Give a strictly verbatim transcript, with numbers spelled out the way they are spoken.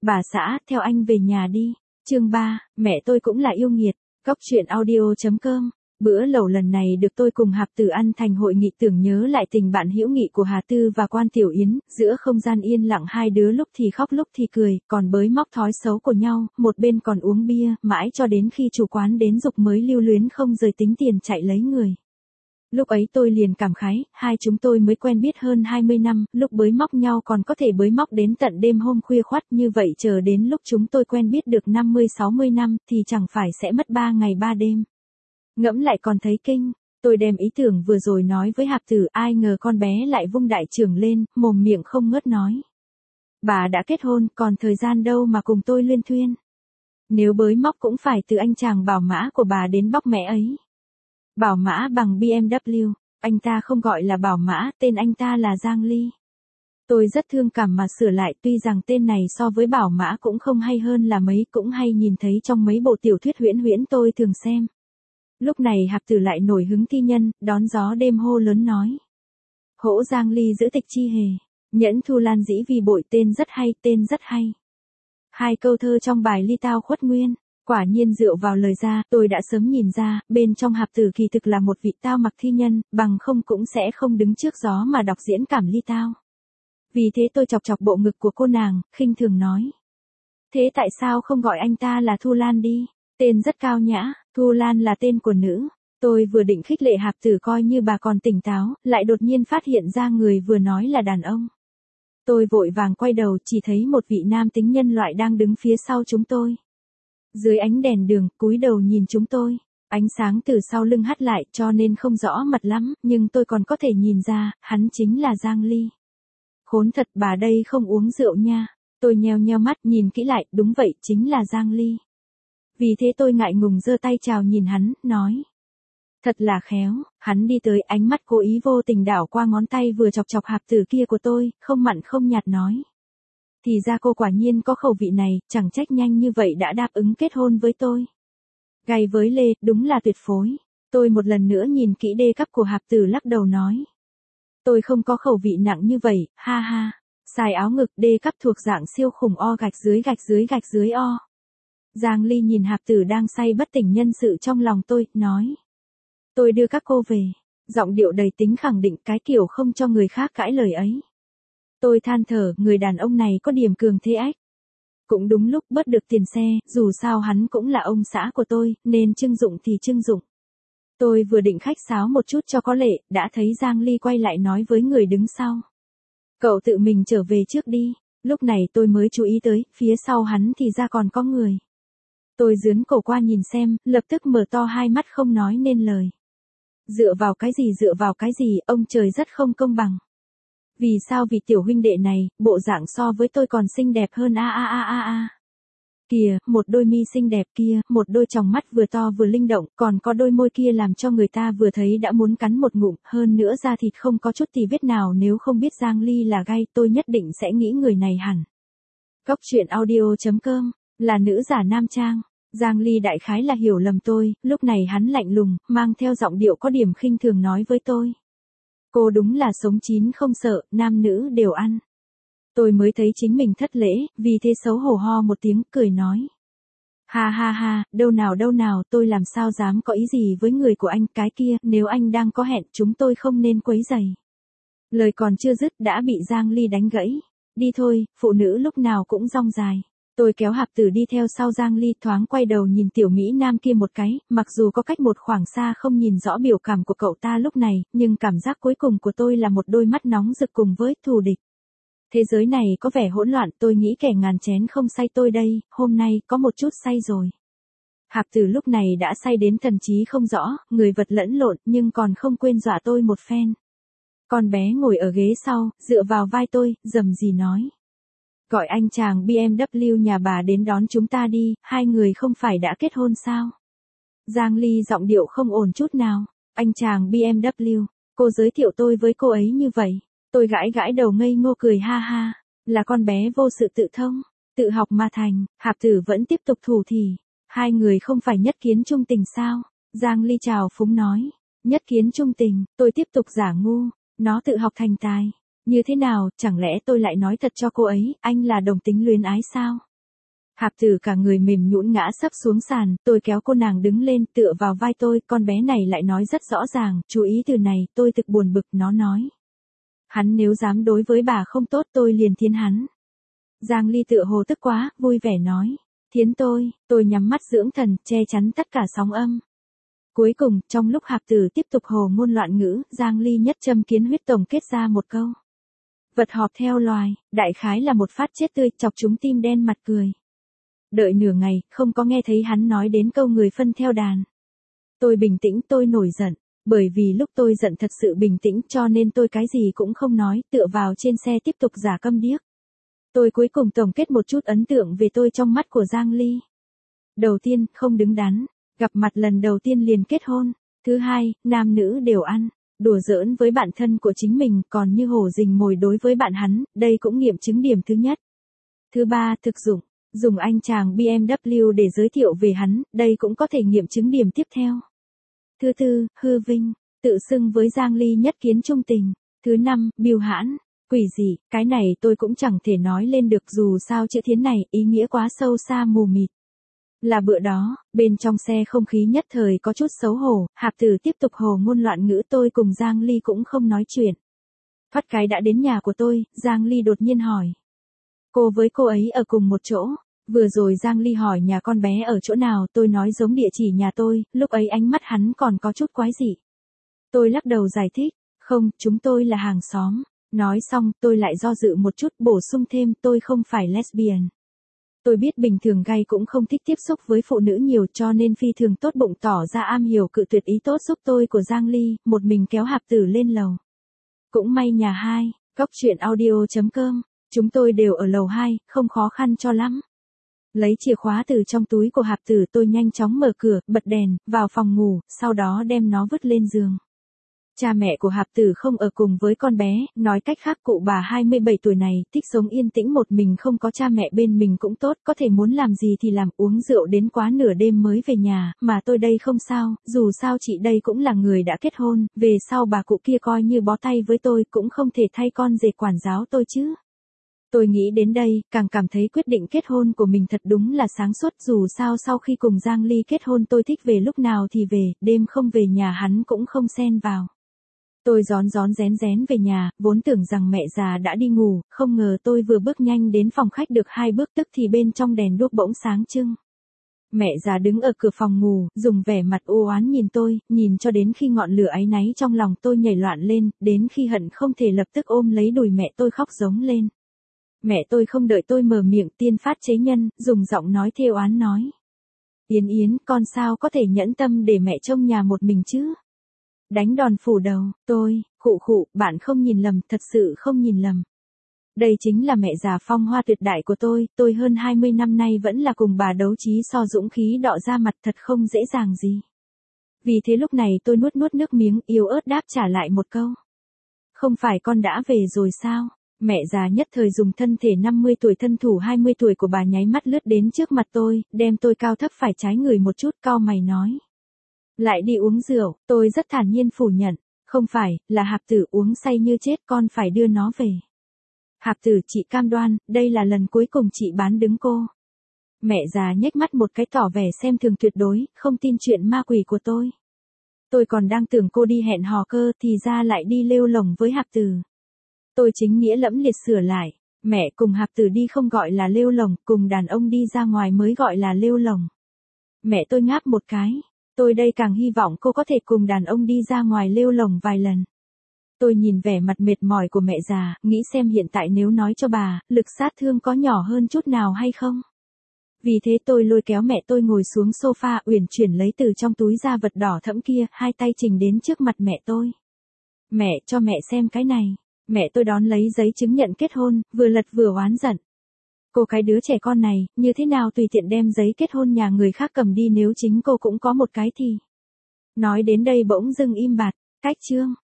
Bà xã, theo anh về nhà đi. Chương ba, mẹ tôi cũng là yêu nghiệt. Cóc truyện audio chấm com. Bữa lẩu lần này được tôi cùng Hạp Tử ăn thành hội nghị tưởng nhớ lại tình bạn hữu nghị của Hà Tư và Quan Tiểu Yến, giữa không gian yên lặng hai đứa lúc thì khóc lúc thì cười, còn bới móc thói xấu của nhau, một bên còn uống bia, mãi cho đến khi chủ quán đến giục mới lưu luyến không rời tính tiền chạy lấy người. Lúc ấy tôi liền cảm khái, hai chúng tôi mới quen biết hơn hai mươi năm, lúc bới móc nhau còn có thể bới móc đến tận đêm hôm khuya khoắt, như vậy chờ đến lúc chúng tôi quen biết được năm mươi sáu mươi năm thì chẳng phải sẽ mất ba ngày ba đêm. Ngẫm lại còn thấy kinh, tôi đem ý tưởng vừa rồi nói với Hạp Tử, ai ngờ con bé lại vung đại trưởng lên, mồm miệng không ngớt nói. Bà đã kết hôn, còn thời gian đâu mà cùng tôi luyên thuyên. Nếu bới móc cũng phải từ anh chàng bảo mã của bà đến bóc mẽ ấy. Bảo mã bằng bê em vê kép, anh ta không gọi là bảo mã, tên anh ta là Giang Ly. Tôi rất thương cảm mà sửa lại, tuy rằng tên này so với bảo mã cũng không hay hơn là mấy, cũng hay nhìn thấy trong mấy bộ tiểu thuyết huyễn huyễn tôi thường xem. Lúc này Hạp Tử lại nổi hứng thi nhân, đón gió đêm hô lớn nói. Hỗ Giang Ly giữ tịch chi hề, nhẫn Thu Lan dĩ vì bội, tên rất hay, tên rất hay. Hai câu thơ trong bài Ly Tao Khuất Nguyên. Quả nhiên dựa vào lời ra, tôi đã sớm nhìn ra, bên trong Hạp Tử kỳ thực là một vị tao mặc thi nhân, bằng không cũng sẽ không đứng trước gió mà đọc diễn cảm ly tao. Vì thế tôi chọc chọc bộ ngực của cô nàng, khinh thường nói. Thế tại sao không gọi anh ta là Thu Lan đi? Tên rất cao nhã, Thu Lan là tên của nữ. Tôi vừa định khích lệ Hạp Tử coi như bà còn tỉnh táo, lại đột nhiên phát hiện ra người vừa nói là đàn ông. Tôi vội vàng quay đầu, chỉ thấy một vị nam tính nhân loại đang đứng phía sau chúng tôi. Dưới ánh đèn đường, cúi đầu nhìn chúng tôi, ánh sáng từ sau lưng hắt lại cho nên không rõ mặt lắm, nhưng tôi còn có thể nhìn ra, hắn chính là Giang Ly. Khốn thật, bà đây không uống rượu nha. Tôi nheo nheo mắt nhìn kỹ lại, đúng vậy, chính là Giang Ly. Vì thế tôi ngại ngùng giơ tay chào nhìn hắn, nói. Thật là khéo, hắn đi tới, ánh mắt cố ý vô tình đảo qua ngón tay vừa chọc chọc Hạp Tử kia của tôi, không mặn không nhạt nói. Thì ra cô quả nhiên có khẩu vị này, chẳng trách nhanh như vậy đã đáp ứng kết hôn với tôi. Gay với Lê, đúng là tuyệt phối. Tôi một lần nữa nhìn kỹ đê cắp của Hạp Tử lắc đầu nói. Tôi không có khẩu vị nặng như vậy, ha ha. Xài áo ngực, đê cắp thuộc dạng siêu khủng o gạch dưới gạch dưới gạch dưới o. Giang Ly nhìn Hạp Tử đang say bất tỉnh nhân sự trong lòng tôi, nói. Tôi đưa các cô về. Giọng điệu đầy tính khẳng định, cái kiểu không cho người khác cãi lời ấy. Tôi than thở, người đàn ông này có điểm cường thế ách. Cũng đúng lúc bớt được tiền xe, dù sao hắn cũng là ông xã của tôi, nên trưng dụng thì trưng dụng. Tôi vừa định khách sáo một chút cho có lệ, đã thấy Giang Ly quay lại nói với người đứng sau. Cậu tự mình trở về trước đi. Lúc này tôi mới chú ý tới, phía sau hắn thì ra còn có người. Tôi dướn cổ qua nhìn xem, lập tức mở to hai mắt không nói nên lời. Dựa vào cái gì dựa vào cái gì, ông trời rất không công bằng. Vì sao vì tiểu huynh đệ này, bộ dạng so với tôi còn xinh đẹp hơn a a a a a. Kìa, một đôi mi xinh đẹp kia, một đôi tròng mắt vừa to vừa linh động, còn có đôi môi kia làm cho người ta vừa thấy đã muốn cắn một ngụm, hơn nữa da thịt không có chút tì vết nào, nếu không biết Giang Ly là gay tôi nhất định sẽ nghĩ người này hẳn. Cóc truyện audio chấm com, là nữ giả nam trang. Giang Ly đại khái là hiểu lầm tôi, lúc này hắn lạnh lùng, mang theo giọng điệu có điểm khinh thường nói với tôi. Cô đúng là sống chín không sợ, nam nữ đều ăn. Tôi mới thấy chính mình thất lễ, vì thế xấu hổ ho một tiếng, cười nói. Ha ha ha, đâu nào đâu nào, tôi làm sao dám có ý gì với người của anh, cái kia, nếu anh đang có hẹn, chúng tôi không nên quấy rầy. Lời còn chưa dứt đã bị Giang Ly đánh gãy. Đi thôi, phụ nữ lúc nào cũng rong dài. Tôi kéo Hạp Tử đi theo sau Giang Ly, thoáng quay đầu nhìn tiểu Mỹ Nam kia một cái, mặc dù có cách một khoảng xa không nhìn rõ biểu cảm của cậu ta lúc này, nhưng cảm giác cuối cùng của tôi là một đôi mắt nóng rực cùng với thù địch. Thế giới này có vẻ hỗn loạn, tôi nghĩ kẻ ngàn chén không say tôi đây, hôm nay có một chút say rồi. Hạp Tử lúc này đã say đến thần trí không rõ, người vật lẫn lộn, nhưng còn không quên dọa tôi một phen. Con bé ngồi ở ghế sau, dựa vào vai tôi, rầm rì nói. Gọi anh chàng bê em vê kép nhà bà đến đón chúng ta đi, hai người không phải đã kết hôn sao? Giang Ly giọng điệu không ổn chút nào. Anh chàng bê em vê kép, cô giới thiệu tôi với cô ấy như vậy. Tôi gãi gãi đầu ngây ngô cười ha ha. Là con bé vô sự tự thông, tự học mà thành. Hạp Tử vẫn tiếp tục thủ thỉ. Hai người không phải nhất kiến chung tình sao? Giang Ly chào phúng nói. Nhất kiến chung tình, tôi tiếp tục giả ngu. Nó tự học thành tài. Như thế nào, chẳng lẽ tôi lại nói thật cho cô ấy, anh là đồng tính luyến ái sao? Hạp Tử cả người mềm nhũn ngã sấp xuống sàn, tôi kéo cô nàng đứng lên tựa vào vai tôi, con bé này lại nói rất rõ ràng, chú ý từ này, tôi thực buồn bực, nó nói. Hắn nếu dám đối với bà không tốt tôi liền thiến hắn. Giang Ly tựa hồ tức quá, vui vẻ nói. Thiến tôi, tôi nhắm mắt dưỡng thần, che chắn tất cả sóng âm. Cuối cùng, trong lúc Hạp Tử tiếp tục hồ ngôn loạn ngữ, Giang Ly nhất châm kiến huyết tổng kết ra một câu. Vật họp theo loài, đại khái là một phát chết tươi, chọc chúng tim đen mặt cười. Đợi nửa ngày, không có nghe thấy hắn nói đến câu người phân theo đàn. Tôi bình tĩnh, tôi nổi giận. Bởi vì lúc tôi giận thật sự bình tĩnh cho nên tôi cái gì cũng không nói, tựa vào trên xe tiếp tục giả câm điếc. Tôi cuối cùng tổng kết một chút ấn tượng về tôi trong mắt của Giang Ly. Đầu tiên, không đứng đắn. Gặp mặt lần đầu tiên liền kết hôn. Thứ hai, nam nữ đều ăn. Đùa giỡn với bạn thân của chính mình còn như hổ rình mồi đối với bạn hắn, đây cũng nghiệm chứng điểm thứ nhất. Thứ ba, thực dụng. Dùng anh chàng bê em vê để giới thiệu về hắn, đây cũng có thể nghiệm chứng điểm tiếp theo. Thứ tư, hư vinh, tự xưng với Giang Ly nhất kiến trung tình. Thứ năm, biêu hãn, quỷ gì, cái này tôi cũng chẳng thể nói lên được dù sao chữ thiến này ý nghĩa quá sâu xa mù mịt. Là bữa đó, bên trong xe không khí nhất thời có chút xấu hổ, Hạp Tử tiếp tục hồ ngôn loạn ngữ tôi cùng Giang Ly cũng không nói chuyện. Thoát cái đã đến nhà của tôi, Giang Ly đột nhiên hỏi. Cô với cô ấy ở cùng một chỗ. Vừa rồi Giang Ly hỏi nhà con bé ở chỗ nào, tôi nói giống địa chỉ nhà tôi, lúc ấy ánh mắt hắn còn có chút quái dị. Tôi lắc đầu giải thích, không, chúng tôi là hàng xóm. Nói xong, tôi lại do dự một chút bổ sung thêm tôi không phải lesbian. Tôi biết bình thường gay cũng không thích tiếp xúc với phụ nữ nhiều cho nên phi thường tốt bụng tỏ ra am hiểu cự tuyệt ý tốt giúp tôi của Giang Ly, một mình kéo Hạp Tử lên lầu. Cũng may nhà hai, góc chuyện audio chấm com, chúng tôi đều ở lầu hai, không khó khăn cho lắm. Lấy chìa khóa từ trong túi của Hạp Tử tôi nhanh chóng mở cửa, bật đèn, vào phòng ngủ, sau đó đem nó vứt lên giường. Cha mẹ của Hạp Tử không ở cùng với con bé, nói cách khác cụ bà hai mươi bảy tuổi này, thích sống yên tĩnh một mình không có cha mẹ bên mình cũng tốt, có thể muốn làm gì thì làm, uống rượu đến quá nửa đêm mới về nhà, mà tôi đây không sao, dù sao chị đây cũng là người đã kết hôn, về sau bà cụ kia coi như bó tay với tôi, cũng không thể thay con rể quản giáo tôi chứ. Tôi nghĩ đến đây, càng cảm thấy quyết định kết hôn của mình thật đúng là sáng suốt, dù sao sau khi cùng Giang Ly kết hôn tôi thích về lúc nào thì về, đêm không về nhà hắn cũng không xen vào. Tôi rón rón rén rén về nhà, vốn tưởng rằng mẹ già đã đi ngủ, không ngờ tôi vừa bước nhanh đến phòng khách được hai bước tức thì bên trong đèn đuốc bỗng sáng trưng. Mẹ già đứng ở cửa phòng ngủ, dùng vẻ mặt u oán nhìn tôi, nhìn cho đến khi ngọn lửa áy náy trong lòng tôi nhảy loạn lên, đến khi hận không thể lập tức ôm lấy đùi mẹ tôi khóc giống lên. Mẹ tôi không đợi tôi mở miệng tiên phát chế nhân, dùng giọng nói thêu oán nói. Yến Yến, con sao có thể nhẫn tâm để mẹ trông nhà một mình chứ? Đánh đòn phủ đầu, tôi, khụ khụ, bạn không nhìn lầm, thật sự không nhìn lầm. Đây chính là mẹ già phong hoa tuyệt đại của tôi, tôi hơn hai mươi năm nay vẫn là cùng bà đấu trí so dũng khí đọ ra mặt thật không dễ dàng gì. Vì thế lúc này tôi nuốt nuốt nước miếng yếu ớt đáp trả lại một câu. Không phải con đã về rồi sao? Mẹ già nhất thời dùng thân thể năm mươi tuổi thân thủ hai mươi tuổi của bà nháy mắt lướt đến trước mặt tôi, đem tôi cao thấp phải trái người một chút cau mày nói. Lại đi uống rượu, tôi rất thản nhiên phủ nhận, không phải, là Hạp Tử uống say như chết con phải đưa nó về. Hạp Tử chị cam đoan, đây là lần cuối cùng chị bán đứng cô. Mẹ già nhếch mắt một cái tỏ vẻ xem thường tuyệt đối, không tin chuyện ma quỷ của tôi. Tôi còn đang tưởng cô đi hẹn hò cơ thì ra lại đi lêu lồng với Hạp Tử. Tôi chính nghĩa lẫm liệt sửa lại, mẹ cùng Hạp Tử đi không gọi là lêu lồng, cùng đàn ông đi ra ngoài mới gọi là lêu lồng. Mẹ tôi ngáp một cái, tôi đây càng hy vọng cô có thể cùng đàn ông đi ra ngoài lêu lồng vài lần. Tôi nhìn vẻ mặt mệt mỏi của mẹ già, nghĩ xem hiện tại nếu nói cho bà, lực sát thương có nhỏ hơn chút nào hay không. Vì thế tôi lôi kéo mẹ tôi ngồi xuống sofa uyển chuyển lấy từ trong túi ra vật đỏ thẫm kia, hai tay trình đến trước mặt mẹ tôi. Mẹ, cho mẹ xem cái này. Mẹ tôi đón lấy giấy chứng nhận kết hôn, vừa lật vừa oán giận. Cô cái đứa trẻ con này, như thế nào tùy tiện đem giấy kết hôn nhà người khác cầm đi nếu chính cô cũng có một cái thì. Nói đến đây bỗng dưng im bặt, cách chương.